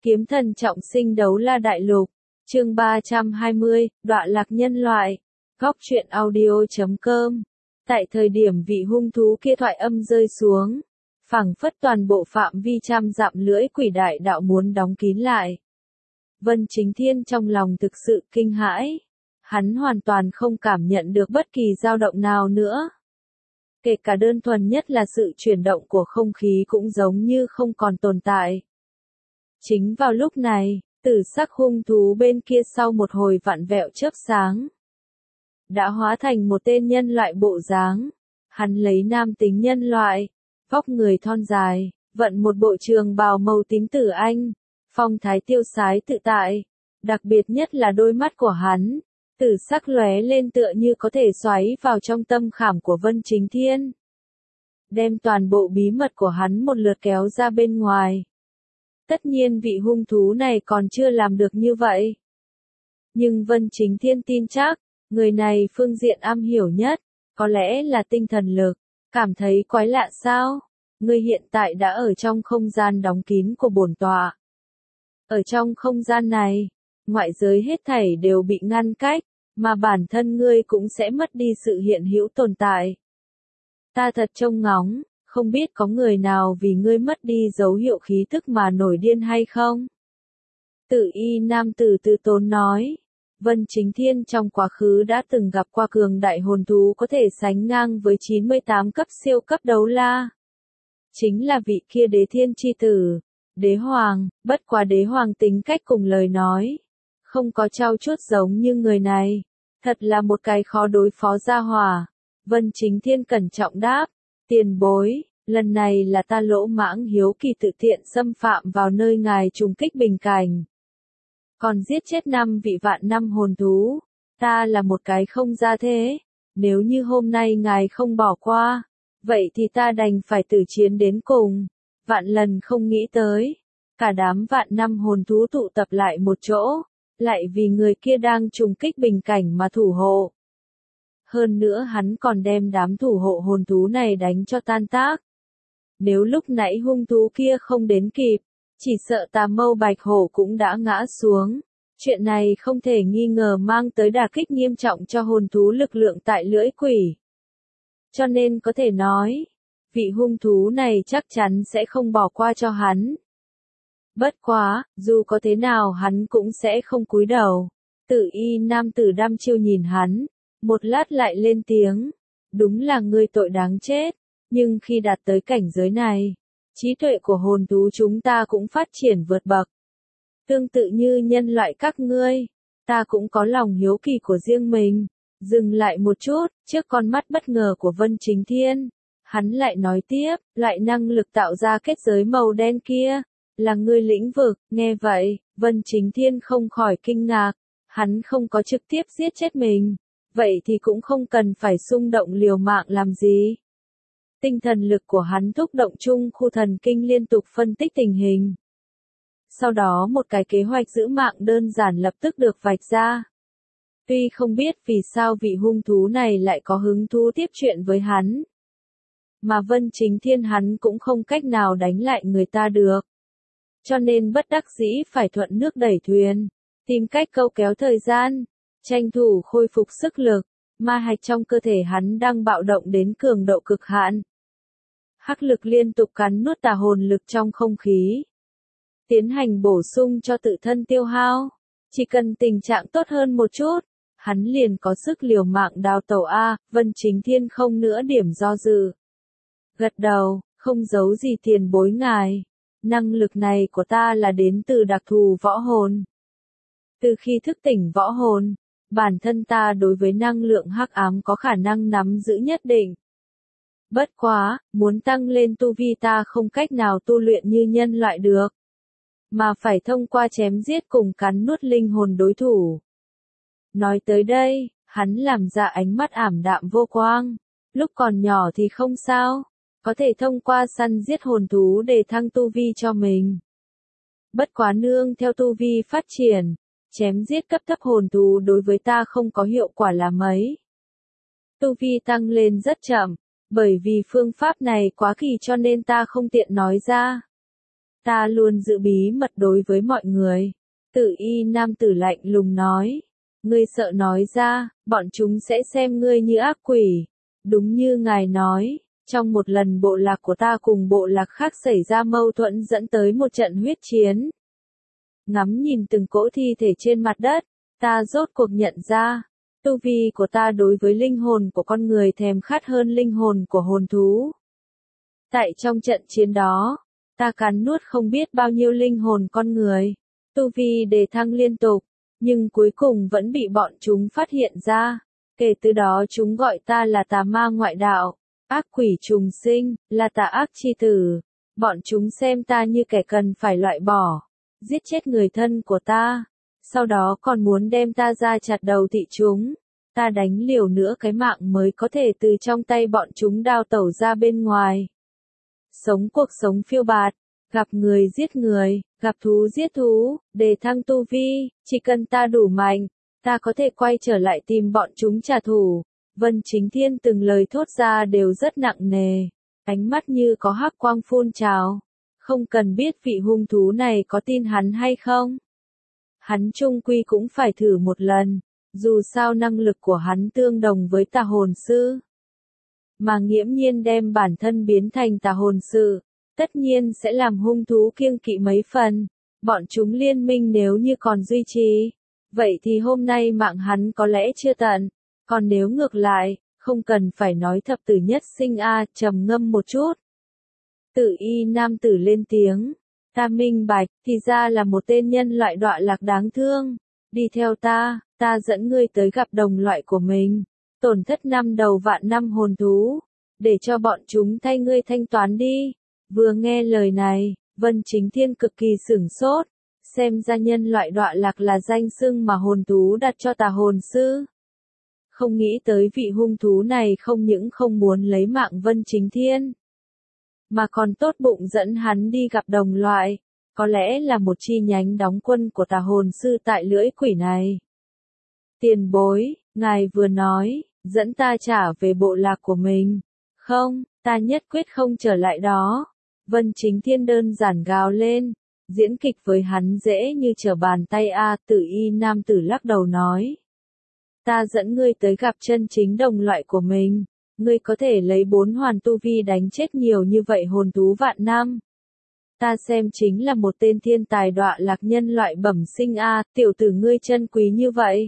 Kiếm thần trọng sinh đấu la đại lục, chương 320, đọa lạc nhân loại, góc truyện audio.com. Tại thời điểm vị hung thú kia thoại âm rơi xuống, phảng phất toàn bộ phạm vi trăm dặm lưỡi quỷ đại đạo muốn đóng kín lại. Vân Chính Thiên trong lòng thực sự kinh hãi, hắn hoàn toàn không cảm nhận được bất kỳ dao động nào nữa. Kể cả đơn thuần nhất là sự chuyển động của không khí cũng giống như không còn tồn tại. Chính vào lúc này, tử sắc hung thú bên kia sau một hồi vặn vẹo chớp sáng, đã hóa thành một tên nhân loại bộ dáng. Hắn lấy nam tính nhân loại, vóc người thon dài, vận một bộ trường bào màu tím tử anh, phong thái tiêu sái tự tại. Đặc biệt nhất là đôi mắt của hắn, tử sắc lóe lên tựa như có thể xoáy vào trong tâm khảm của Vân Chính Thiên, đem toàn bộ bí mật của hắn một lượt kéo ra bên ngoài. Tất nhiên vị hung thú này còn chưa làm được như vậy. Nhưng Vân Chính Thiên tin chắc, người này phương diện am hiểu nhất, có lẽ là tinh thần lực. Cảm thấy quái lạ sao? Ngươi hiện tại đã ở trong không gian đóng kín của bổn tọa. Ở trong không gian này, ngoại giới hết thảy đều bị ngăn cách, mà bản thân ngươi cũng sẽ mất đi sự hiện hữu tồn tại. Ta thật trông ngóng, không biết có người nào vì ngươi mất đi dấu hiệu khí tức mà nổi điên hay không? Tử y nam tử từ tốn nói. Vân Chính Thiên trong quá khứ đã từng gặp qua cường đại hồn thú có thể sánh ngang với 98 cấp siêu cấp đấu la. Chính là vị kia đế thiên chi tử, đế hoàng, bất quá đế hoàng tính cách cùng lời nói. Không có trao chuốt giống như người này. Thật là một cái khó đối phó gia hỏa. Vân Chính Thiên cẩn trọng đáp. Tiền bối, lần này là ta lỗ mãng hiếu kỳ tự tiện xâm phạm vào nơi ngài trùng kích bình cảnh. Còn giết chết 5 vị vạn năm hồn thú. Ta là một cái không ra thế. Nếu như hôm nay ngài không bỏ qua, vậy thì ta đành phải tử chiến đến cùng. Vạn lần không nghĩ tới. Cả đám vạn năm hồn thú tụ tập lại một chỗ, lại vì người kia đang trùng kích bình cảnh mà thủ hộ. Hơn nữa hắn còn đem đám thủ hộ hồn thú này đánh cho tan tác. Nếu lúc nãy hung thú kia không đến kịp, chỉ sợ Tà Mâu Bạch Hổ cũng đã ngã xuống. Chuyện này không thể nghi ngờ mang tới đả kích nghiêm trọng cho hồn thú lực lượng tại lưỡi quỷ. Cho nên có thể nói, vị hung thú này chắc chắn sẽ không bỏ qua cho hắn. Bất quá, dù có thế nào hắn cũng sẽ không cúi đầu. Tử y nam tử đăm chiêu nhìn hắn, một lát lại lên tiếng. Đúng là ngươi tội đáng chết, nhưng khi đạt tới cảnh giới này, trí tuệ của hồn thú chúng ta cũng phát triển vượt bậc. Tương tự như nhân loại các ngươi, ta cũng có lòng hiếu kỳ của riêng mình. Dừng lại một chút, trước con mắt bất ngờ của Vân Chính Thiên, hắn lại nói tiếp, loại năng lực tạo ra kết giới màu đen kia, là ngươi lĩnh vực. Nghe vậy, Vân Chính Thiên không khỏi kinh ngạc, hắn không có trực tiếp giết chết mình, vậy thì cũng không cần phải xung động liều mạng làm gì. Tinh thần lực của hắn thúc động chung khu thần kinh liên tục phân tích tình hình. Sau đó một cái kế hoạch giữ mạng đơn giản lập tức được vạch ra. Tuy không biết vì sao vị hung thú này lại có hứng thú tiếp chuyện với hắn, mà Vân Chính Thiên hắn cũng không cách nào đánh lại người ta được. Cho nên bất đắc dĩ phải thuận nước đẩy thuyền, tìm cách câu kéo thời gian, tranh thủ khôi phục sức lực. Ma hạch trong cơ thể hắn đang bạo động đến cường độ cực hạn. Hắc lực liên tục cắn nuốt tà hồn lực trong không khí, tiến hành bổ sung cho tự thân tiêu hao. Chỉ cần tình trạng tốt hơn một chút, hắn liền có sức liều mạng đào tẩu a. Vân Chính Thiên không nữa điểm do dự, gật đầu, không giấu gì tiền bối ngài. Năng lực này của ta là đến từ đặc thù võ hồn. Từ khi thức tỉnh võ hồn, bản thân ta đối với năng lượng hắc ám có khả năng nắm giữ nhất định. Bất quá, muốn tăng lên tu vi ta không cách nào tu luyện như nhân loại được, mà phải thông qua chém giết cùng cắn nuốt linh hồn đối thủ. Nói tới đây, hắn làm ra ánh mắt ảm đạm vô quang. Lúc còn nhỏ thì không sao, có thể thông qua săn giết hồn thú để thăng tu vi cho mình. Bất quá nương theo tu vi phát triển, chém giết cấp thấp hồn thú đối với ta không có hiệu quả là mấy. Tu vi tăng lên rất chậm, bởi vì phương pháp này quá kỳ cho nên ta không tiện nói ra. Ta luôn giữ bí mật đối với mọi người. Tử y nam tử lạnh lùng nói. Ngươi sợ nói ra, bọn chúng sẽ xem ngươi như ác quỷ. Đúng như ngài nói, trong một lần bộ lạc của ta cùng bộ lạc khác xảy ra mâu thuẫn dẫn tới một trận huyết chiến. Ngắm nhìn từng cỗ thi thể trên mặt đất, ta rốt cuộc nhận ra, tu vi của ta đối với linh hồn của con người thèm khát hơn linh hồn của hồn thú. Tại trong trận chiến đó, ta cắn nuốt không biết bao nhiêu linh hồn con người, tu vi đề thăng liên tục, nhưng cuối cùng vẫn bị bọn chúng phát hiện ra. Kể từ đó chúng gọi ta là tà ma ngoại đạo, ác quỷ trùng sinh, là tà ác chi tử. Bọn chúng xem ta như kẻ cần phải loại bỏ, giết chết người thân của ta, sau đó còn muốn đem ta ra chặt đầu thị chúng. Ta đánh liều nữa cái mạng mới có thể từ trong tay bọn chúng đao tẩu ra bên ngoài. Sống cuộc sống phiêu bạt, gặp người giết người, gặp thú giết thú, đề thăng tu vi, chỉ cần ta đủ mạnh, ta có thể quay trở lại tìm bọn chúng trả thù. Vân Chính Thiên từng lời thốt ra đều rất nặng nề, ánh mắt như có hắc quang phun trào. Không cần biết vị hung thú này có tin hắn hay không. Hắn chung quy cũng phải thử một lần, dù sao năng lực của hắn tương đồng với tà hồn sư. Mà nghiễm nhiên đem bản thân biến thành tà hồn sư, tất nhiên sẽ làm hung thú kiêng kỵ mấy phần. Bọn chúng liên minh nếu như còn duy trì, vậy thì hôm nay mạng hắn có lẽ chưa tận. Còn nếu ngược lại, không cần phải nói thập tử nhất sinh trầm ngâm một chút. Tử y nam tử lên tiếng. Ta minh bạch, thì ra là một tên nhân loại đọa lạc đáng thương. Đi theo ta, ta dẫn ngươi tới gặp đồng loại của mình. Tổn thất 5 đầu vạn năm hồn thú. Để cho bọn chúng thay ngươi thanh toán đi. Vừa nghe lời này, Vân Chính Thiên cực kỳ sửng sốt. Xem ra nhân loại đọa lạc là danh xưng mà hồn thú đặt cho tà hồn sư. Không nghĩ tới vị hung thú này không những không muốn lấy mạng Vân Chính Thiên, mà còn tốt bụng dẫn hắn đi gặp đồng loại, có lẽ là một chi nhánh đóng quân của tà hồn sư tại lưỡi quỷ này. Tiền bối, ngài vừa nói, dẫn ta trả về bộ lạc của mình. Không, ta nhất quyết không trở lại đó. Vân Chính Thiên đơn giản gào lên, diễn kịch với hắn dễ như trở bàn tay Tử y nam tử lắc đầu nói. Ta dẫn ngươi tới gặp chân chính đồng loại của mình. Ngươi có thể lấy 4 hoàn tu vi đánh chết nhiều như vậy hồn thú vạn năm. Ta xem chính là một tên thiên tài đọa lạc nhân loại bẩm sinh tiểu tử ngươi chân quý như vậy.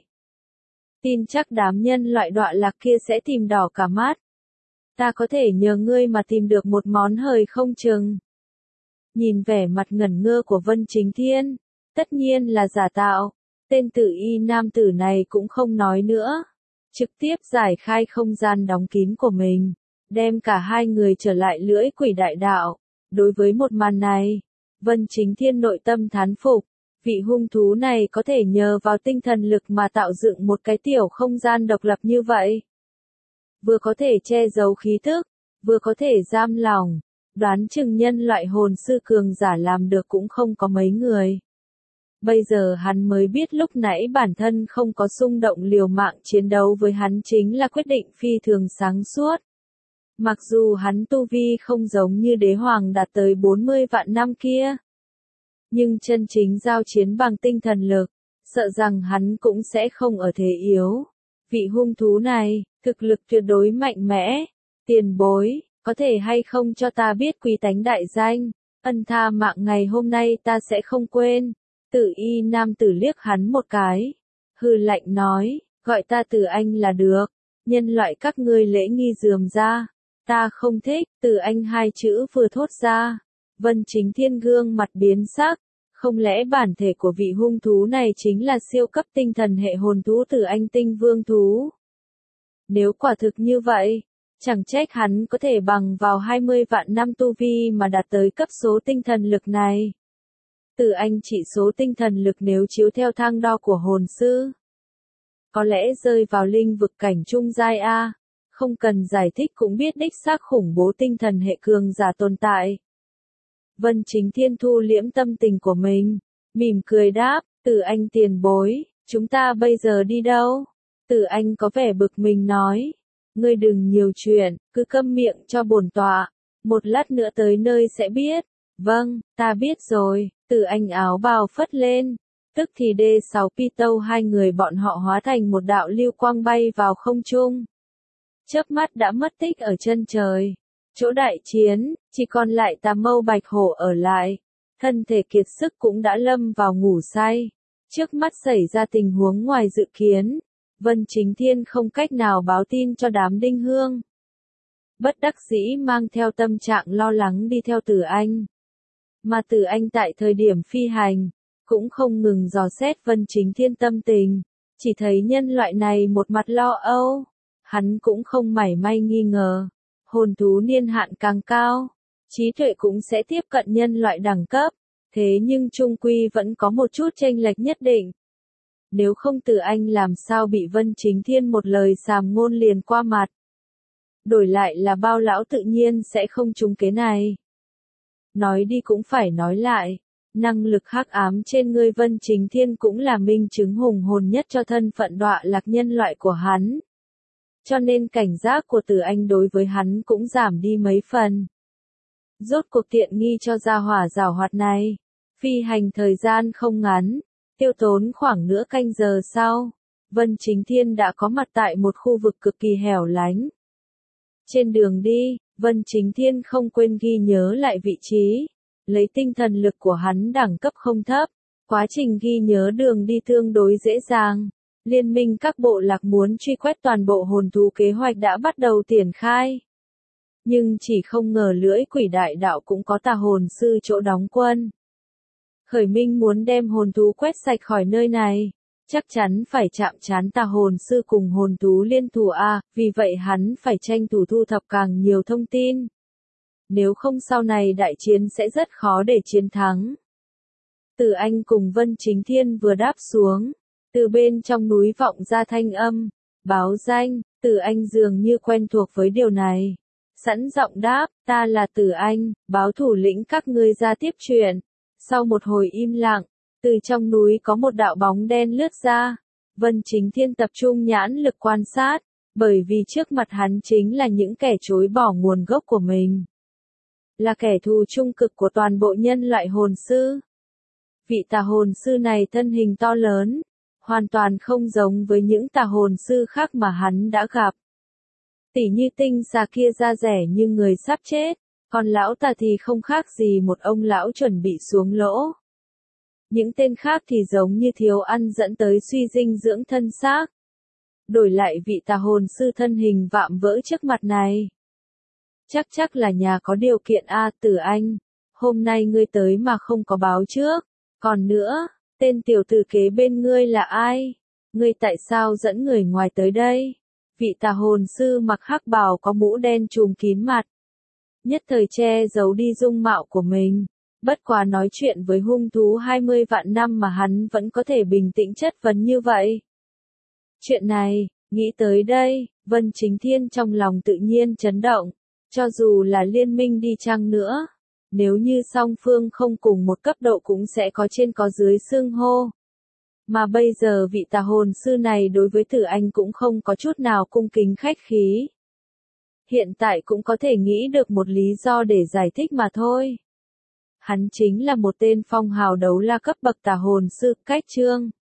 Tin chắc đám nhân loại đọa lạc kia sẽ tìm đỏ cả mắt. Ta có thể nhờ ngươi mà tìm được một món hời không chừng. Nhìn vẻ mặt ngẩn ngơ của Vân Chính Thiên, tất nhiên là giả tạo. Tên tử y nam tử này cũng không nói nữa. Trực tiếp giải khai không gian đóng kín của mình, đem cả hai người trở lại lưỡi quỷ đại đạo. Đối với một màn này, Vân Chính Thiên nội tâm thán phục, vị hung thú này có thể nhờ vào tinh thần lực mà tạo dựng một cái tiểu không gian độc lập như vậy. Vừa có thể che giấu khí thức, vừa có thể giam lòng, đoán chừng nhân loại hồn sư cường giả làm được cũng không có mấy người. Bây giờ hắn mới biết lúc nãy bản thân không có xung động liều mạng chiến đấu với hắn chính là quyết định phi thường sáng suốt. Mặc dù hắn tu vi không giống như đế hoàng đạt tới 40 vạn năm kia, nhưng chân chính giao chiến bằng tinh thần lực, sợ rằng hắn cũng sẽ không ở thế yếu. Vị hung thú này, thực lực tuyệt đối mạnh mẽ. Tiền bối, có thể hay không cho ta biết quý tánh đại danh, ân tha mạng ngày hôm nay ta sẽ không quên. Tử y nam tử liếc hắn một cái, hừ lạnh nói, gọi ta Tử Anh là được, nhân loại các ngươi lễ nghi rườm ra, ta không thích. Tử Anh hai chữ vừa thốt ra, Vân Chính Thiên gương mặt biến sắc, không lẽ bản thể của vị hung thú này chính là siêu cấp tinh thần hệ hồn thú Tử Anh tinh vương thú? Nếu quả thực như vậy, chẳng trách hắn có thể bằng vào 20 vạn năm tu vi mà đạt tới cấp số tinh thần lực này. Tử Anh chỉ số tinh thần lực nếu chiếu theo thang đo của hồn sư, có lẽ rơi vào linh vực cảnh trung giai không cần giải thích cũng biết đích xác khủng bố tinh thần hệ cường giả tồn tại. Vân Chính Thiên thu liễm tâm tình của mình, mỉm cười đáp, Tử Anh tiền bối, chúng ta bây giờ đi đâu? Tử Anh có vẻ bực mình nói, ngươi đừng nhiều chuyện, cứ câm miệng cho bổn tọa, một lát nữa tới nơi sẽ biết. Vâng, ta biết rồi, Từ Anh áo bào phất lên. Tức thì D6 Pito hai người bọn họ hóa thành một đạo lưu quang bay vào không trung. Chớp mắt đã mất tích ở chân trời. Chỗ đại chiến, chỉ còn lại Tà Mâu Bạch Hổ ở lại. Thân thể kiệt sức cũng đã lâm vào ngủ say. Trước mắt xảy ra tình huống ngoài dự kiến. Vân Chính Thiên không cách nào báo tin cho đám Đinh Hương. Bất đắc dĩ mang theo tâm trạng lo lắng đi theo Từ Anh. Mà Từ Anh tại thời điểm phi hành, cũng không ngừng dò xét Vân Chính Thiên tâm tình. Chỉ thấy nhân loại này một mặt lo âu. Hắn cũng không mảy may nghi ngờ. Hồn thú niên hạn càng cao, trí tuệ cũng sẽ tiếp cận nhân loại đẳng cấp. Thế nhưng chung quy vẫn có một chút chênh lệch nhất định. Nếu không Từ Anh làm sao bị Vân Chính Thiên một lời sàm ngôn liền qua mặt. Đổi lại là Bao lão tự nhiên sẽ không trúng kế này. Nói đi cũng phải nói lại, năng lực hắc ám trên người Vân Chính Thiên cũng là minh chứng hùng hồn nhất cho thân phận đọa lạc nhân loại của hắn. Cho nên cảnh giác của Từ Anh đối với hắn cũng giảm đi mấy phần. Rốt cuộc tiện nghi cho gia hỏa giảo hoạt này. Phi hành thời gian không ngắn, tiêu tốn khoảng nửa canh giờ sau, Vân Chính Thiên đã có mặt tại một khu vực cực kỳ hẻo lánh. Trên đường đi, Vân Chính Thiên không quên ghi nhớ lại vị trí, lấy tinh thần lực của hắn đẳng cấp không thấp, quá trình ghi nhớ đường đi tương đối dễ dàng. Liên minh các bộ lạc muốn truy quét toàn bộ hồn thú kế hoạch đã bắt đầu triển khai. Nhưng chỉ không ngờ lưỡi quỷ đại đạo cũng có tà hồn sư chỗ đóng quân. Khởi Minh muốn đem hồn thú quét sạch khỏi nơi này, chắc chắn phải chạm trán tà hồn sư cùng hồn thú liên thủ A, vì vậy hắn phải tranh thủ thu thập càng nhiều thông tin. Nếu không sau này đại chiến sẽ rất khó để chiến thắng. Từ Anh cùng Vân Chính Thiên vừa đáp xuống, từ bên trong núi vọng ra thanh âm, báo danh. Từ Anh dường như quen thuộc với điều này. Sẵn giọng đáp, ta là Từ Anh, báo thủ lĩnh các ngươi ra tiếp chuyện. Sau một hồi im lặng, từ trong núi có một đạo bóng đen lướt ra. Vân Chính Thiên tập trung nhãn lực quan sát, bởi vì trước mặt hắn chính là những kẻ chối bỏ nguồn gốc của mình. Là kẻ thù trung cực của toàn bộ nhân loại hồn sư. Vị tà hồn sư này thân hình to lớn, hoàn toàn không giống với những tà hồn sư khác mà hắn đã gặp. Tỉ như tinh xà kia da rẻ như người sắp chết, còn lão tà thì không khác gì một ông lão chuẩn bị xuống lỗ. Những tên khác thì giống như thiếu ăn dẫn tới suy dinh dưỡng thân xác. Đổi lại vị tà hồn sư thân hình vạm vỡ trước mặt này. Chắc là nhà có điều kiện a. Từ Anh, hôm nay ngươi tới mà không có báo trước. Còn nữa, tên tiểu tử kế bên ngươi là ai? Ngươi tại sao dẫn người ngoài tới đây? Vị tà hồn sư mặc hắc bào có mũ đen trùm kín mặt. Nhất thời che giấu đi dung mạo của mình. Bất quá nói chuyện với hung thú 20 vạn năm mà hắn vẫn có thể bình tĩnh chất vấn như vậy. Chuyện này, nghĩ tới đây, Vân Chính Thiên trong lòng tự nhiên chấn động. Cho dù là liên minh đi chăng nữa, nếu như song phương không cùng một cấp độ cũng sẽ có trên có dưới xưng hô. Mà bây giờ vị tà hồn sư này đối với Từ Anh cũng không có chút nào cung kính khách khí. Hiện tại cũng có thể nghĩ được một lý do để giải thích mà thôi. Hắn chính là một tên phong hào đấu la cấp bậc tà hồn sư, cách chương.